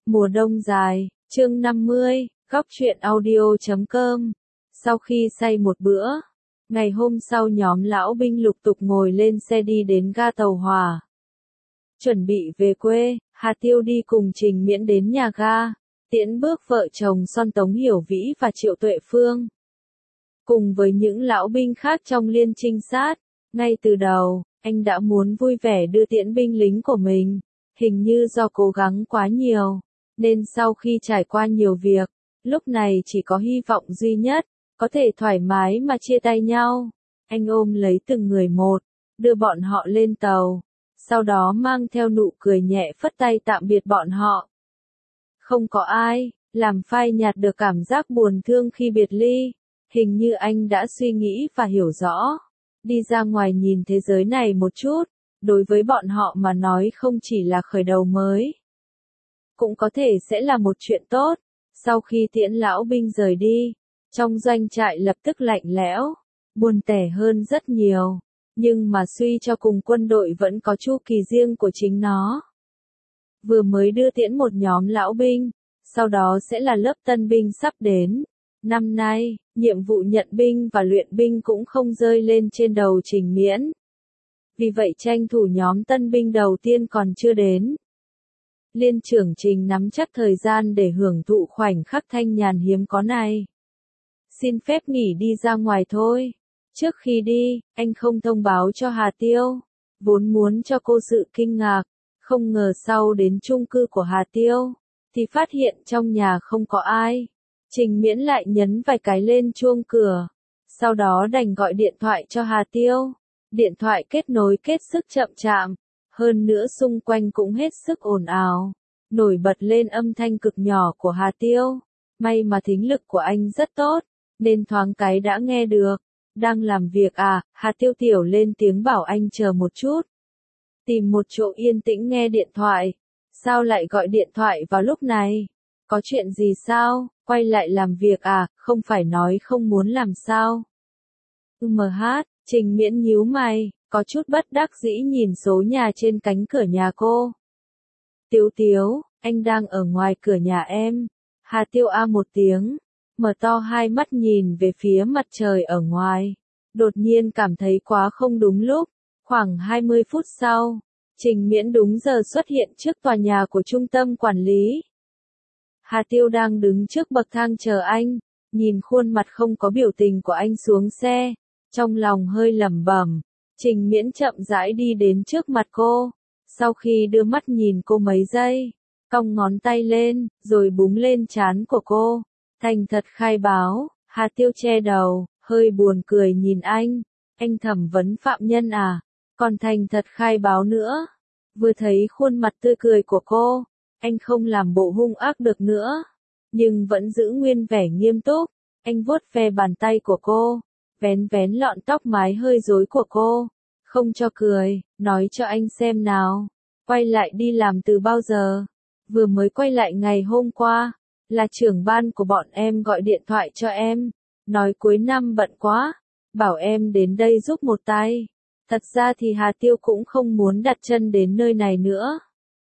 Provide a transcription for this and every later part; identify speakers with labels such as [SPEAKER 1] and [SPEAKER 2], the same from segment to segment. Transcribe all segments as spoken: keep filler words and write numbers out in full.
[SPEAKER 1] Mùa đông dài, chương năm mươi, góc truyện audio chấm com. Sau khi say một bữa, ngày hôm sau nhóm lão binh lục tục ngồi lên xe đi đến ga tàu hỏa. Chuẩn bị về quê, Hà Tiêu đi cùng Trình Miễn đến nhà ga, tiễn bước vợ chồng son Tống Hiểu Vĩ và Triệu Tuệ Phương. Cùng với những lão binh khác trong liên trinh sát, ngay từ đầu, anh đã muốn vui vẻ đưa tiễn binh lính của mình, hình như do cố gắng quá nhiều, nên sau khi trải qua nhiều việc, lúc này chỉ có hy vọng duy nhất, có thể thoải mái mà chia tay nhau. Anh ôm lấy từng người một, đưa bọn họ lên tàu, sau đó mang theo nụ cười nhẹ phất tay tạm biệt bọn họ. Không có ai làm phai nhạt được cảm giác buồn thương khi biệt ly, hình như anh đã suy nghĩ và hiểu rõ. Đi ra ngoài nhìn thế giới này một chút, đối với bọn họ mà nói không chỉ là khởi đầu mới, cũng có thể sẽ là một chuyện tốt. Sau khi tiễn lão binh rời đi, trong doanh trại lập tức lạnh lẽo, buồn tẻ hơn rất nhiều, nhưng mà suy cho cùng quân đội vẫn có chu kỳ riêng của chính nó. Vừa mới đưa tiễn một nhóm lão binh, sau đó sẽ là lớp tân binh sắp đến. Năm nay, nhiệm vụ nhận binh và luyện binh cũng không rơi lên trên đầu Trình Miễn. Vì vậy tranh thủ nhóm tân binh đầu tiên còn chưa đến. Liên trưởng Trình nắm chắc thời gian để hưởng thụ khoảnh khắc thanh nhàn hiếm có này. Xin phép nghỉ đi ra ngoài thôi. Trước khi đi, anh không thông báo cho Hà Tiêu, vốn muốn cho cô sự kinh ngạc, không ngờ sau đến chung cư của Hà Tiêu, thì phát hiện trong nhà không có ai. Trình Miễn lại nhấn vài cái lên chuông cửa, sau đó đành gọi điện thoại cho Hà Tiêu. Điện thoại kết nối kết sức chậm chạp, hơn nữa xung quanh cũng hết sức ồn ào, nổi bật lên âm thanh cực nhỏ của Hà Tiêu. May mà thính lực của anh rất tốt, nên thoáng cái đã nghe được. Đang làm việc à? Hà Tiêu tiểu lên tiếng bảo anh chờ một chút. Tìm một chỗ yên tĩnh nghe điện thoại. Sao lại gọi điện thoại vào lúc này? Có chuyện gì sao? Quay lại làm việc à? Không phải nói không muốn làm sao? ừm hát, Trình Miễn nhíu mày, có chút bất đắc dĩ nhìn số nhà trên cánh cửa nhà cô. Tiếu Tiếu, anh đang ở ngoài cửa nhà em. Hà Tiêu a một tiếng, mở to hai mắt nhìn về phía mặt trời ở ngoài. Đột nhiên cảm thấy quá không đúng lúc. Khoảng hai mươi phút sau, Trình Miễn đúng giờ xuất hiện trước tòa nhà của trung tâm quản lý. Hà Tiêu đang đứng trước bậc thang chờ anh, nhìn khuôn mặt không có biểu tình của anh xuống xe, trong lòng hơi lẩm bẩm. Trình Miễn chậm rãi đi đến trước mặt cô, sau khi đưa mắt nhìn cô mấy giây, cong ngón tay lên, rồi búng lên trán của cô, thành thật khai báo. Hà Tiêu che đầu, hơi buồn cười nhìn anh, anh thẩm vấn phạm nhân à, còn thành thật khai báo nữa. Vừa thấy khuôn mặt tươi cười của cô, anh không làm bộ hung ác được nữa, nhưng vẫn giữ nguyên vẻ nghiêm túc. Anh vuốt ve bàn tay của cô, vén vén lọn tóc mái hơi rối của cô, không cho cười, nói cho anh xem nào, quay lại đi làm từ bao giờ? Vừa mới quay lại ngày hôm qua, là trưởng ban của bọn em gọi điện thoại cho em, nói cuối năm bận quá, bảo em đến đây giúp một tay. Thật ra thì Hà Tiêu cũng không muốn đặt chân đến nơi này nữa.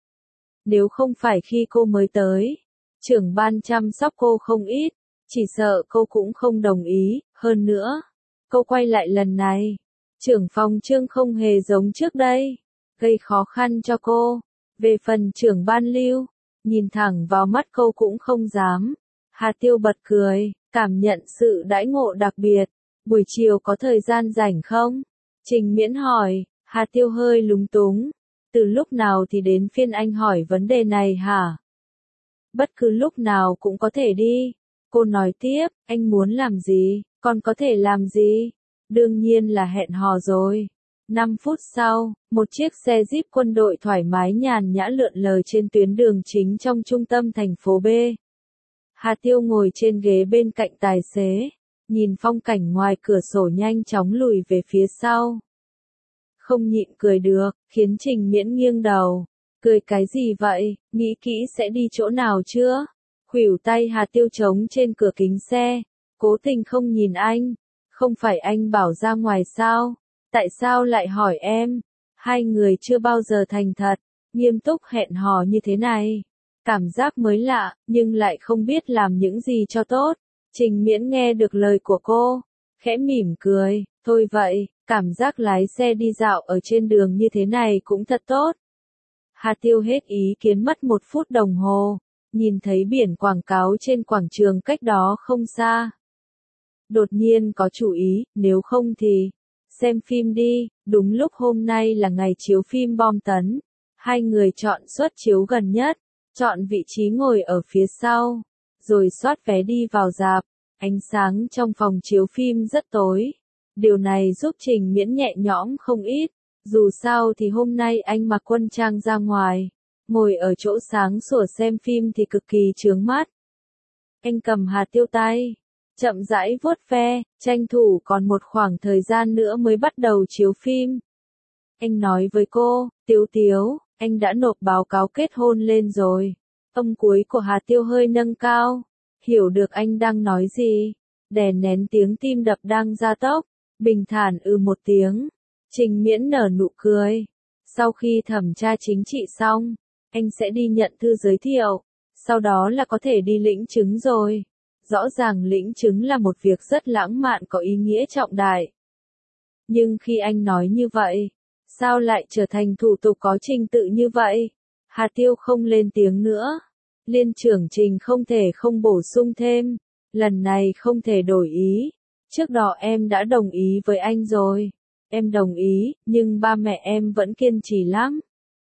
[SPEAKER 1] Nếu không phải khi cô mới tới, trưởng ban chăm sóc cô không ít, chỉ sợ cô cũng không đồng ý. Hơn nữa, cô quay lại lần này, trưởng phòng Trương không hề giống trước đây, gây khó khăn cho cô. Về phần trưởng ban Lưu, nhìn thẳng vào mắt cô cũng không dám. Hà Tiêu bật cười, cảm nhận sự đãi ngộ đặc biệt. Buổi chiều có thời gian rảnh không? Trình Miễn hỏi. Hà Tiêu hơi lúng túng. Từ lúc nào thì đến phiên anh hỏi vấn đề này hả? Bất cứ lúc nào cũng có thể đi. Cô nói tiếp, anh muốn làm gì, còn có thể làm gì? Đương nhiên là hẹn hò rồi. năm phút sau, một chiếc xe Jeep quân đội thoải mái nhàn nhã lượn lờ trên tuyến đường chính trong trung tâm thành phố B. Hà Tiêu ngồi trên ghế bên cạnh tài xế, nhìn phong cảnh ngoài cửa sổ nhanh chóng lùi về phía sau. Không nhịn cười được, khiến Trình Miễn nghiêng đầu. Cười cái gì vậy, nghĩ kỹ sẽ đi chỗ nào chưa? Khuỷu tay Hà Tiêu trống trên cửa kính xe, cố tình không nhìn anh. Không phải anh bảo ra ngoài sao? Tại sao lại hỏi em? Hai người chưa bao giờ thành thật, nghiêm túc hẹn hò như thế này. Cảm giác mới lạ, nhưng lại không biết làm những gì cho tốt. Trình Miễn nghe được lời của cô, khẽ mỉm cười, thôi vậy, cảm giác lái xe đi dạo ở trên đường như thế này cũng thật tốt. Hà Tiêu hết ý kiến mất một phút đồng hồ, nhìn thấy biển quảng cáo trên quảng trường cách đó không xa. Đột nhiên có chủ ý, nếu không thì, xem phim đi, đúng lúc hôm nay là ngày chiếu phim bom tấn. Hai người chọn suất chiếu gần nhất, chọn vị trí ngồi ở phía sau, rồi soát vé đi vào rạp. Ánh sáng trong phòng chiếu phim rất tối. Điều này giúp Trình Miễn nhẹ nhõm không ít. Dù sao thì hôm nay anh mặc quân trang ra ngoài, ngồi ở chỗ sáng sủa xem phim thì cực kỳ chướng mắt. Anh cầm Hà Tiêu tay, chậm rãi vuốt ve, tranh thủ còn một khoảng thời gian nữa mới bắt đầu chiếu phim. Anh nói với cô, Tiếu Tiếu, anh đã nộp báo cáo kết hôn lên rồi. Âm cuối của Hà Tiêu hơi nâng cao, hiểu được anh đang nói gì, đè nén tiếng tim đập đang gia tốc, bình thản ừ một tiếng. Trình Miễn nở nụ cười. Sau khi thẩm tra chính trị xong, anh sẽ đi nhận thư giới thiệu, sau đó là có thể đi lĩnh chứng rồi. Rõ ràng lĩnh chứng là một việc rất lãng mạn có ý nghĩa trọng đại. Nhưng khi anh nói như vậy, sao lại trở thành thủ tục có trình tự như vậy? Hà Tiêu không lên tiếng nữa. Liên trưởng Trình không thể không bổ sung thêm, lần này không thể đổi ý. Trước đó em đã đồng ý với anh rồi. Em đồng ý, nhưng ba mẹ em vẫn kiên trì lắm.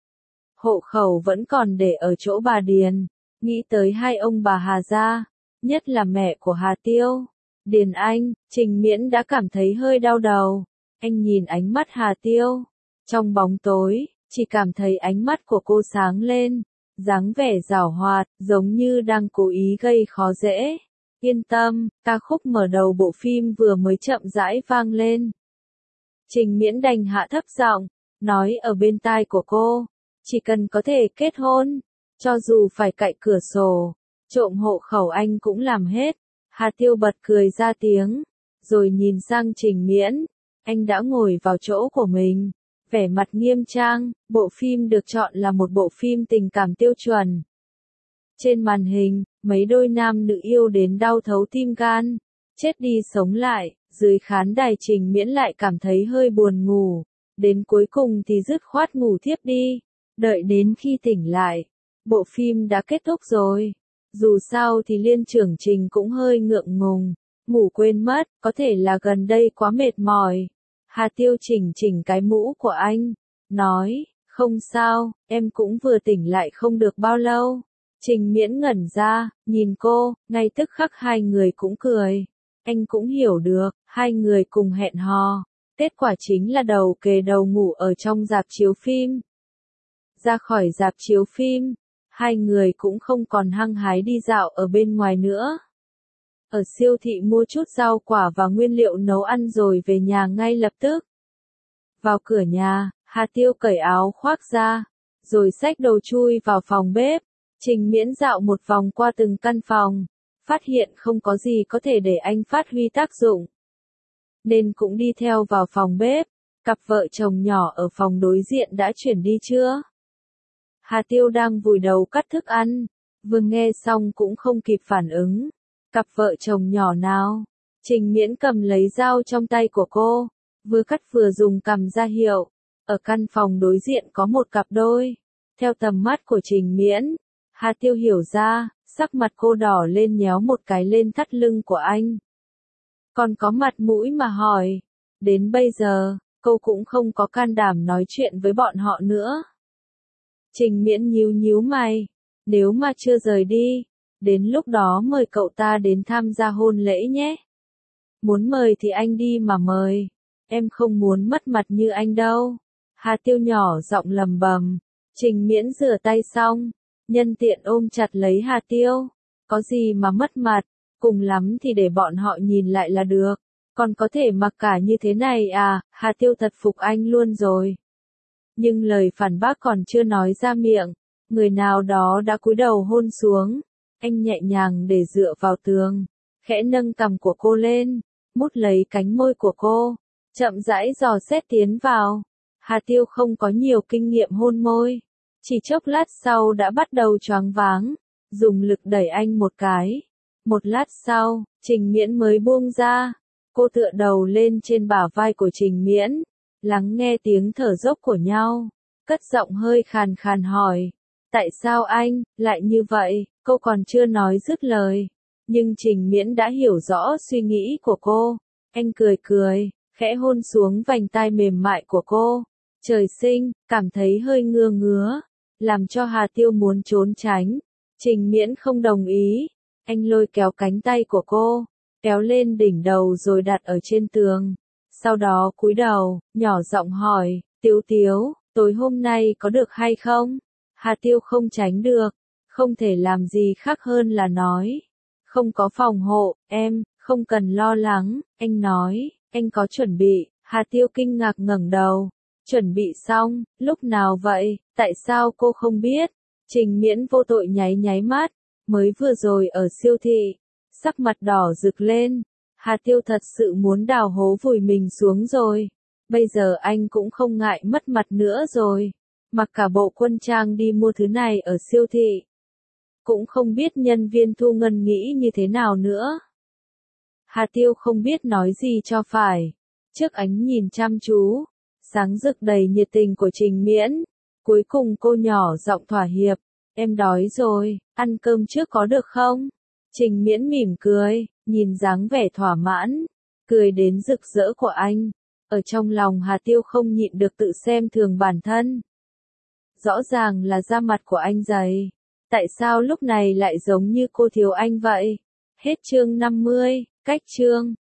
[SPEAKER 1] Hộ khẩu vẫn còn để ở chỗ bà Điền. Nghĩ tới hai ông bà Hà gia, nhất là mẹ của Hà Tiêu, Điền Anh, Trình Miễn đã cảm thấy hơi đau đầu. Anh nhìn ánh mắt Hà Tiêu. Trong bóng tối, chỉ cảm thấy ánh mắt của cô sáng lên, dáng vẻ giảo hoạt, giống như đang cố ý gây khó dễ. Yên tâm, ca khúc mở đầu bộ phim vừa mới chậm rãi vang lên. Trình Miễn đành hạ thấp giọng, nói ở bên tai của cô, chỉ cần có thể kết hôn, cho dù phải cạy cửa sổ, trộm hộ khẩu anh cũng làm hết. Hà Tiêu bật cười ra tiếng, rồi nhìn sang Trình Miễn, anh đã ngồi vào chỗ của mình, vẻ mặt nghiêm trang. Bộ phim được chọn là một bộ phim tình cảm tiêu chuẩn. Trên màn hình, mấy đôi nam nữ yêu đến đau thấu tim gan, chết đi sống lại. Dưới khán đài Trình Miễn lại cảm thấy hơi buồn ngủ, đến cuối cùng thì dứt khoát ngủ thiếp đi. Đợi đến khi tỉnh lại, bộ phim đã kết thúc rồi. Dù sao thì Liên trưởng Trình cũng hơi ngượng ngùng, ngủ quên mất, có thể là gần đây quá mệt mỏi. Hà Tiêu chỉnh chỉnh cái mũ của anh, nói, không sao, em cũng vừa tỉnh lại không được bao lâu. Trình Miễn ngẩn ra, nhìn cô, ngay tức khắc hai người cũng cười. Anh cũng hiểu được, hai người cùng hẹn hò. Kết quả chính là đầu kề đầu ngủ ở trong rạp chiếu phim. Ra khỏi rạp chiếu phim, hai người cũng không còn hăng hái đi dạo ở bên ngoài nữa. Ở siêu thị mua chút rau quả và nguyên liệu nấu ăn rồi về nhà ngay lập tức. Vào cửa nhà, Hà Tiêu cởi áo khoác ra, rồi xách đồ chui vào phòng bếp. Trình Miễn dạo một vòng qua từng căn phòng, phát hiện không có gì có thể để anh phát huy tác dụng, nên cũng đi theo vào phòng bếp. Cặp vợ chồng nhỏ ở phòng đối diện đã chuyển đi chưa? Hà Tiêu đang vùi đầu cắt thức ăn, vừa nghe xong cũng không kịp phản ứng. Cặp vợ chồng nhỏ nào? Trình Miễn cầm lấy dao trong tay của cô, vừa cắt vừa dùng cằm ra hiệu. Ở căn phòng đối diện có một cặp đôi. Theo tầm mắt của Trình Miễn, Hà Tiêu hiểu ra, sắc mặt cô đỏ lên nhéo một cái lên thắt lưng của anh. Còn có mặt mũi mà hỏi. Đến bây giờ, cô cũng không có can đảm nói chuyện với bọn họ nữa. Trình Miễn nhíu nhíu mày. Nếu mà chưa rời đi, đến lúc đó mời cậu ta đến tham gia hôn lễ nhé. Muốn mời thì anh đi mà mời. Em không muốn mất mặt như anh đâu. Hà Tiêu nhỏ giọng lầm bầm. Trình Miễn rửa tay xong, nhân tiện ôm chặt lấy Hà Tiêu. Có gì mà mất mặt, cùng lắm thì để bọn họ nhìn lại là được. Còn có thể mặc cả như thế này à? Hà Tiêu thật phục anh luôn rồi. Nhưng lời phản bác còn chưa nói ra miệng, người nào đó đã cúi đầu hôn xuống. Anh nhẹ nhàng để dựa vào tường, khẽ nâng cằm của cô lên, mút lấy cánh môi của cô, chậm rãi dò xét tiến vào. Hà Tiêu không có nhiều kinh nghiệm hôn môi, chỉ chốc lát sau đã bắt đầu choáng váng. dùng lực đẩy anh một cái. Một lát sau, Trình Miễn mới buông ra. Cô tựa đầu lên trên bả vai của Trình Miễn, lắng nghe tiếng thở dốc của nhau, cất giọng hơi khàn khàn hỏi, tại sao anh lại như vậy? Cô còn chưa nói dứt lời, nhưng Trình Miễn đã hiểu rõ suy nghĩ của cô. Anh cười cười, khẽ hôn xuống vành tai mềm mại của cô. Trời sinh, cảm thấy hơi ngứa ngứa, làm cho Hà Tiêu muốn trốn tránh. Trình Miễn không đồng ý, anh lôi kéo cánh tay của cô, kéo lên đỉnh đầu rồi đặt ở trên tường. Sau đó cúi đầu, nhỏ giọng hỏi, Tiếu Tiếu, tối hôm nay có được hay không? Hà Tiêu không tránh được, không thể làm gì khác hơn là nói. Không có phòng hộ, em, không cần lo lắng, anh nói, anh có chuẩn bị. Hà Tiêu kinh ngạc ngẩng đầu, chuẩn bị xong, lúc nào vậy, tại sao cô không biết? Trình Miễn vô tội nháy nháy mắt, mới vừa rồi ở siêu thị, sắc mặt đỏ rực lên. Hà Tiêu thật sự muốn đào hố vùi mình xuống rồi. Bây giờ anh cũng không ngại mất mặt nữa rồi. Mặc cả bộ quân trang đi mua thứ này ở siêu thị. Cũng không biết nhân viên thu ngân nghĩ như thế nào nữa. Hà Tiêu không biết nói gì cho phải. Trước ánh nhìn chăm chú, sáng rực đầy nhiệt tình của Trình Miễn, cuối cùng cô nhỏ giọng thỏa hiệp, em đói rồi, ăn cơm trước có được không? Trình Miễn mỉm cười, nhìn dáng vẻ thỏa mãn, cười đến rực rỡ của anh. Ở trong lòng Hà Tiêu không nhịn được tự xem thường bản thân. Rõ ràng là da mặt của anh dày. Tại sao lúc này lại giống như cô thiếu anh vậy? Hết chương năm mươi, cách chương.